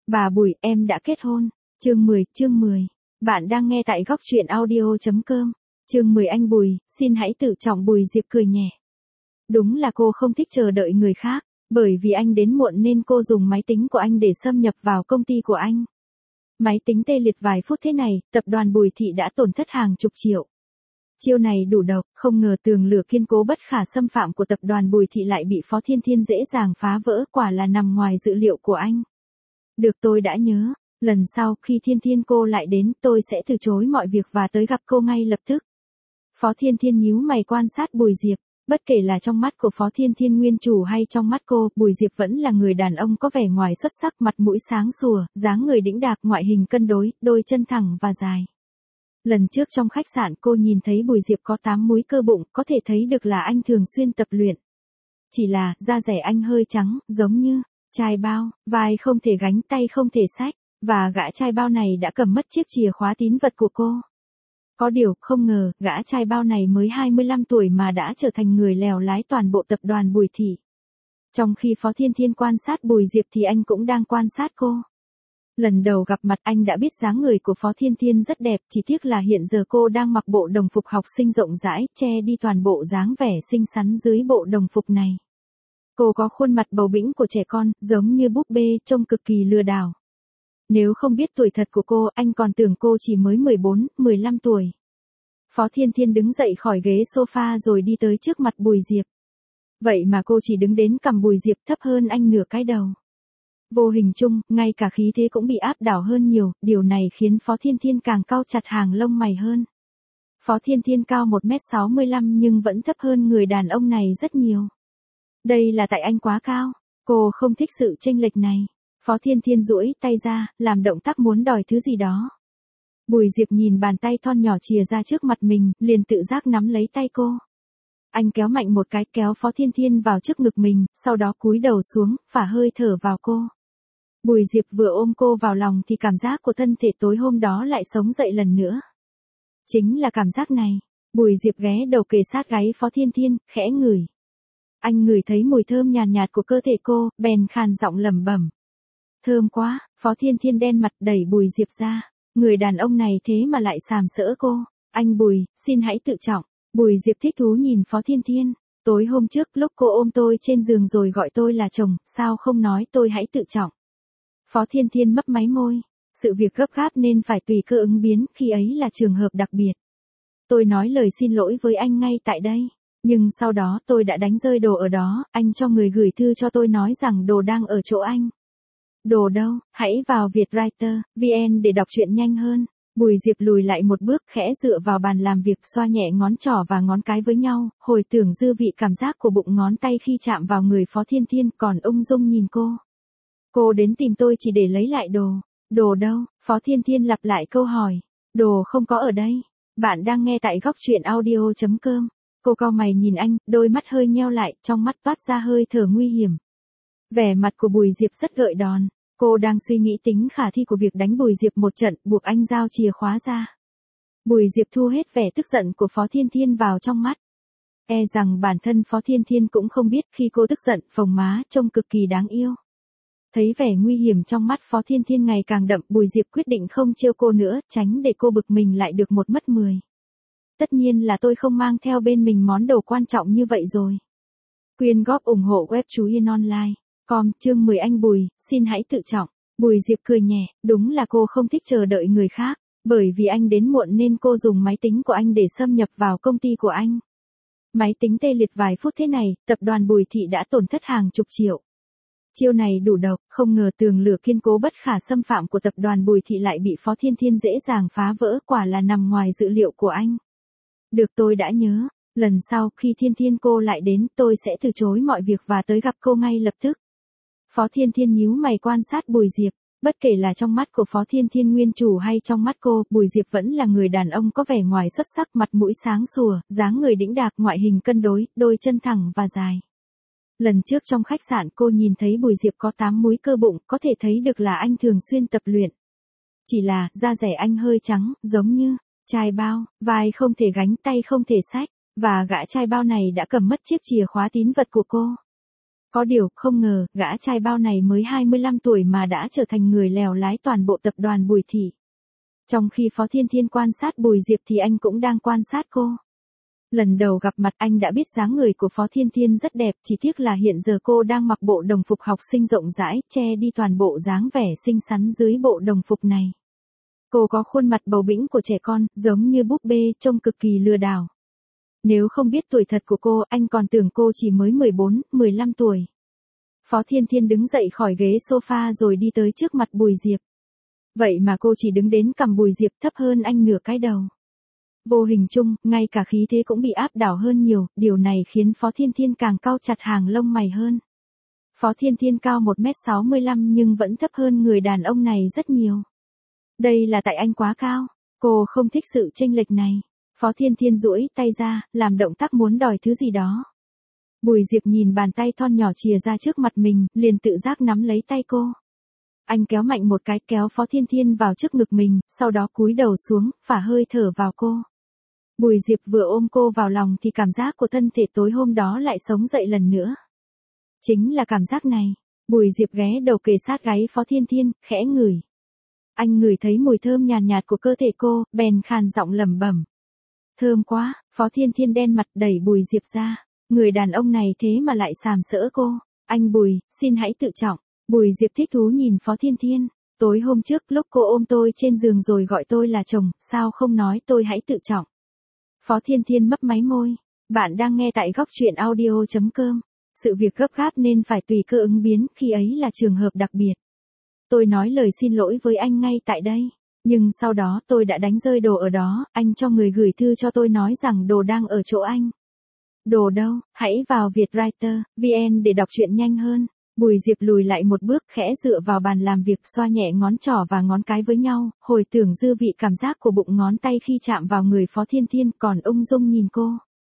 Bà Bùi, em đã kết hôn. Chương 10. Bạn đang nghe tại góc truyện audio.com. Chương 10. Anh Bùi, xin hãy tự trọng. Bùi Diệp cười nhẹ. Đúng là cô không thích chờ đợi người khác, bởi vì anh đến muộn nên cô dùng máy tính của anh để xâm nhập vào công ty của anh. Máy tính tê liệt vài phút thế này, tập đoàn Bùi Thị đã tổn thất hàng chục triệu. Chiêu này đủ độc, không ngờ tường lửa kiên cố bất khả xâm phạm của tập đoàn Bùi Thị lại bị Phó Thiên Thiên dễ dàng phá vỡ, quả là nằm ngoài dự liệu của anh. Được, tôi đã nhớ, lần sau khi Thiên Thiên cô lại đến tôi sẽ từ chối mọi việc và tới gặp cô ngay lập tức. Phó Thiên Thiên nhíu mày quan sát Bùi Diệp, bất kể là trong mắt của Phó Thiên Thiên nguyên chủ hay trong mắt cô, Bùi Diệp vẫn là người đàn ông có vẻ ngoài xuất sắc, mặt mũi sáng sủa, dáng người đĩnh đạc, ngoại hình cân đối, đôi chân thẳng và dài. Lần trước trong khách sạn cô nhìn thấy Bùi Diệp có 8 múi cơ bụng, có thể thấy được là anh thường xuyên tập luyện. Chỉ là, da dẻ anh hơi trắng, giống như chai bao, vai không thể gánh, tay không thể xách, và gã trai bao này đã cầm mất chiếc chìa khóa tín vật của cô. Có điều, không ngờ, gã trai bao này mới 25 tuổi mà đã trở thành người lèo lái toàn bộ tập đoàn Bùi Thị. Trong khi Phó Thiên Thiên quan sát Bùi Diệp thì anh cũng đang quan sát cô. Lần đầu gặp mặt anh đã biết dáng người của Phó Thiên Thiên rất đẹp, chỉ tiếc là hiện giờ cô đang mặc bộ đồng phục học sinh rộng rãi, che đi toàn bộ dáng vẻ xinh xắn dưới bộ đồng phục này. Cô có khuôn mặt bầu bĩnh của trẻ con, giống như búp bê, trông cực kỳ lừa đảo. Nếu không biết tuổi thật của cô, anh còn tưởng cô chỉ mới 14, 15 tuổi. Phó Thiên Thiên đứng dậy khỏi ghế sofa rồi đi tới trước mặt Bùi Diệp. Vậy mà cô chỉ đứng đến cằm Bùi Diệp, thấp hơn anh nửa cái đầu. Vô hình chung, ngay cả khí thế cũng bị áp đảo hơn nhiều, điều này khiến Phó Thiên Thiên càng cau chặt hàng lông mày hơn. Phó Thiên Thiên cao 1m65 nhưng vẫn thấp hơn người đàn ông này rất nhiều. Đây là tại anh quá cao, cô không thích sự chênh lệch này. Phó Thiên Thiên duỗi tay ra, làm động tác muốn đòi thứ gì đó. Bùi Diệp nhìn bàn tay thon nhỏ chìa ra trước mặt mình, liền tự giác nắm lấy tay cô. Anh kéo mạnh một cái, kéo Phó Thiên Thiên vào trước ngực mình, sau đó cúi đầu xuống, phả hơi thở vào cô. Bùi Diệp vừa ôm cô vào lòng thì cảm giác của thân thể tối hôm đó lại sống dậy lần nữa. Chính là cảm giác này. Bùi Diệp ghé đầu kề sát gáy Phó Thiên Thiên, khẽ ngửi. Anh ngửi thấy mùi thơm nhàn nhạt của cơ thể cô, bèn khàn giọng lẩm bẩm. Thơm quá. Phó Thiên Thiên đen mặt đẩy Bùi Diệp ra. Người đàn ông này thế mà lại sàm sỡ cô. Anh Bùi, xin hãy tự trọng. Bùi Diệp thích thú nhìn Phó Thiên Thiên. Tối hôm trước lúc cô ôm tôi trên giường rồi gọi tôi là chồng, sao không nói tôi hãy tự trọng. Phó Thiên Thiên mấp máy môi. Sự việc gấp gáp nên phải tùy cơ ứng biến, khi ấy là trường hợp đặc biệt. Tôi nói lời xin lỗi với anh ngay tại đây. Nhưng sau đó tôi đã đánh rơi đồ ở đó, anh cho người gửi thư cho tôi nói rằng đồ đang ở chỗ anh. Đồ đâu? Hãy vào Vietwriter VN để đọc truyện nhanh hơn. Bùi Diệp lùi lại một bước, khẽ dựa vào bàn làm việc, xoa nhẹ ngón trỏ và ngón cái với nhau, hồi tưởng dư vị cảm giác của bụng ngón tay khi chạm vào người Phó Thiên Thiên, còn ung dung nhìn cô. Cô đến tìm tôi chỉ để lấy lại đồ. Đồ đâu? Phó Thiên Thiên lặp lại câu hỏi. Đồ không có ở đây. Bạn đang nghe tại góc truyện audio.com. Cô cau mày nhìn anh, đôi mắt hơi nheo lại, trong mắt toát ra hơi thở nguy hiểm. Vẻ mặt của Bùi Diệp rất gợi đòn. Cô đang suy nghĩ tính khả thi của việc đánh Bùi Diệp một trận, buộc anh giao chìa khóa ra. Bùi Diệp thu hết vẻ tức giận của Phó Thiên Thiên vào trong mắt. E rằng bản thân Phó Thiên Thiên cũng không biết khi cô tức giận, phồng má, trông cực kỳ đáng yêu. Thấy vẻ nguy hiểm trong mắt Phó Thiên Thiên ngày càng đậm, Bùi Diệp quyết định không trêu cô nữa, tránh để cô bực mình lại được một mất 10. Tất nhiên là tôi không mang theo bên mình món đồ quan trọng như vậy rồi. Quyên góp ủng hộ web Chú Yên Online. Chương 10. Anh Bùi, xin hãy tự trọng. Bùi Diệp cười nhẹ, đúng là cô không thích chờ đợi người khác, bởi vì anh đến muộn nên cô dùng máy tính của anh để xâm nhập vào công ty của anh. Máy tính tê liệt vài phút thế này, tập đoàn Bùi Thị đã tổn thất hàng chục triệu. Chiêu này đủ độc, không ngờ tường lửa kiên cố bất khả xâm phạm của tập đoàn Bùi Thị lại bị Phó Thiên Thiên dễ dàng phá vỡ, quả là nằm ngoài dự liệu của anh. Được, tôi đã nhớ, lần sau khi Thiên Thiên cô lại đến tôi sẽ từ chối mọi việc và tới gặp cô ngay lập tức. Phó Thiên Thiên nhíu mày quan sát Bùi Diệp, bất kể là trong mắt của Phó Thiên Thiên nguyên chủ hay trong mắt cô, Bùi Diệp vẫn là người đàn ông có vẻ ngoài xuất sắc, mặt mũi sáng sủa, dáng người đĩnh đạc, ngoại hình cân đối, đôi chân thẳng và dài. Lần trước trong khách sạn cô nhìn thấy Bùi Diệp có 8 múi cơ bụng, có thể thấy được là anh thường xuyên tập luyện. Chỉ là, da dẻ anh hơi trắng, giống như chai bao, vai không thể gánh, tay không thể xách, và gã trai bao này đã cầm mất chiếc chìa khóa tín vật của cô. Có điều, không ngờ, gã trai bao này mới 25 tuổi mà đã trở thành người lèo lái toàn bộ tập đoàn Bùi Thị. Trong khi Phó Thiên Thiên quan sát Bùi Diệp thì anh cũng đang quan sát cô. Lần đầu gặp mặt anh đã biết dáng người của Phó Thiên Thiên rất đẹp, chỉ tiếc là hiện giờ cô đang mặc bộ đồng phục học sinh rộng rãi, che đi toàn bộ dáng vẻ xinh xắn dưới bộ đồng phục này. Cô có khuôn mặt bầu bĩnh của trẻ con, giống như búp bê, trông cực kỳ lừa đảo. Nếu không biết tuổi thật của cô, anh còn tưởng cô chỉ mới 14, 15 tuổi. Phó Thiên Thiên đứng dậy khỏi ghế sofa rồi đi tới trước mặt Bùi Diệp. Vậy mà cô chỉ đứng đến cằm Bùi Diệp thấp hơn anh nửa cái đầu. Vô hình chung, ngay cả khí thế cũng bị áp đảo hơn nhiều, điều này khiến Phó Thiên Thiên càng cau chặt hàng lông mày hơn. Phó Thiên Thiên cao 1m65 nhưng vẫn thấp hơn người đàn ông này rất nhiều. Đây là tại anh quá cao, cô không thích sự chênh lệch này. Phó Thiên Thiên duỗi tay ra, làm động tác muốn đòi thứ gì đó. Bùi Diệp nhìn bàn tay thon nhỏ chìa ra trước mặt mình, liền tự giác nắm lấy tay cô. Anh kéo mạnh một cái, kéo Phó Thiên Thiên vào trước ngực mình, sau đó cúi đầu xuống, phả hơi thở vào cô. Bùi Diệp vừa ôm cô vào lòng thì cảm giác của thân thể tối hôm đó lại sống dậy lần nữa. Chính là cảm giác này. Bùi Diệp ghé đầu kề sát gáy Phó Thiên Thiên, khẽ ngửi. Anh ngửi thấy mùi thơm nhàn nhạt của cơ thể cô, bèn khàn giọng lẩm bẩm. Thơm quá. Phó Thiên Thiên đen mặt đẩy Bùi Diệp ra. Người đàn ông này thế mà lại sàm sỡ cô. Anh Bùi, xin hãy tự trọng. Bùi Diệp thích thú nhìn Phó Thiên Thiên. Tối hôm trước lúc cô ôm tôi trên giường rồi gọi tôi là chồng, sao không nói tôi hãy tự trọng. Phó Thiên Thiên mấp máy môi. Bạn đang nghe tại góc truyện audio.com. Sự việc gấp gáp nên phải tùy cơ ứng biến, khi ấy là trường hợp đặc biệt. Tôi nói lời xin lỗi với anh ngay tại đây. Nhưng sau đó tôi đã đánh rơi đồ ở đó, anh cho người gửi thư cho tôi nói rằng đồ đang ở chỗ anh. Đồ đâu? Hãy vào Vietwriter VN để đọc truyện nhanh hơn. Bùi Diệp lùi lại một bước, khẽ dựa vào bàn làm việc, xoa nhẹ ngón trỏ và ngón cái với nhau, hồi tưởng dư vị cảm giác của bụng ngón tay khi chạm vào người Phó Thiên Thiên, còn ung dung nhìn cô.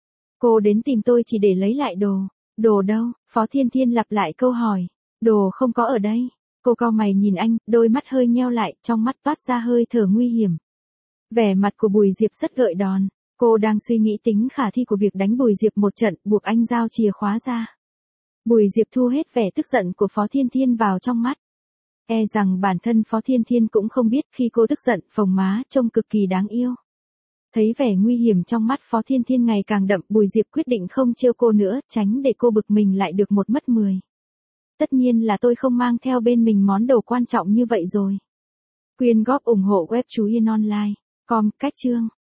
Cô đến tìm tôi chỉ để lấy lại đồ. Đồ đâu? Phó Thiên Thiên lặp lại câu hỏi. Đồ không có ở đây. Cô cau mày nhìn anh, đôi mắt hơi nheo lại, trong mắt toát ra hơi thở nguy hiểm. Vẻ mặt của Bùi Diệp rất gợi đòn. Cô đang suy nghĩ tính khả thi của việc đánh Bùi Diệp một trận, buộc anh giao chìa khóa ra. Bùi Diệp thu hết vẻ tức giận của Phó Thiên Thiên vào trong mắt. E rằng bản thân Phó Thiên Thiên cũng không biết khi cô tức giận, phồng má trông cực kỳ đáng yêu. Thấy vẻ nguy hiểm trong mắt Phó Thiên Thiên ngày càng đậm, Bùi Diệp quyết định không trêu cô nữa, tránh để cô bực mình lại được một mất 10. Tất nhiên là tôi không mang theo bên mình món đồ quan trọng như vậy rồi. Quyên góp ủng hộ web Chú Yên Online. Com, cách chương.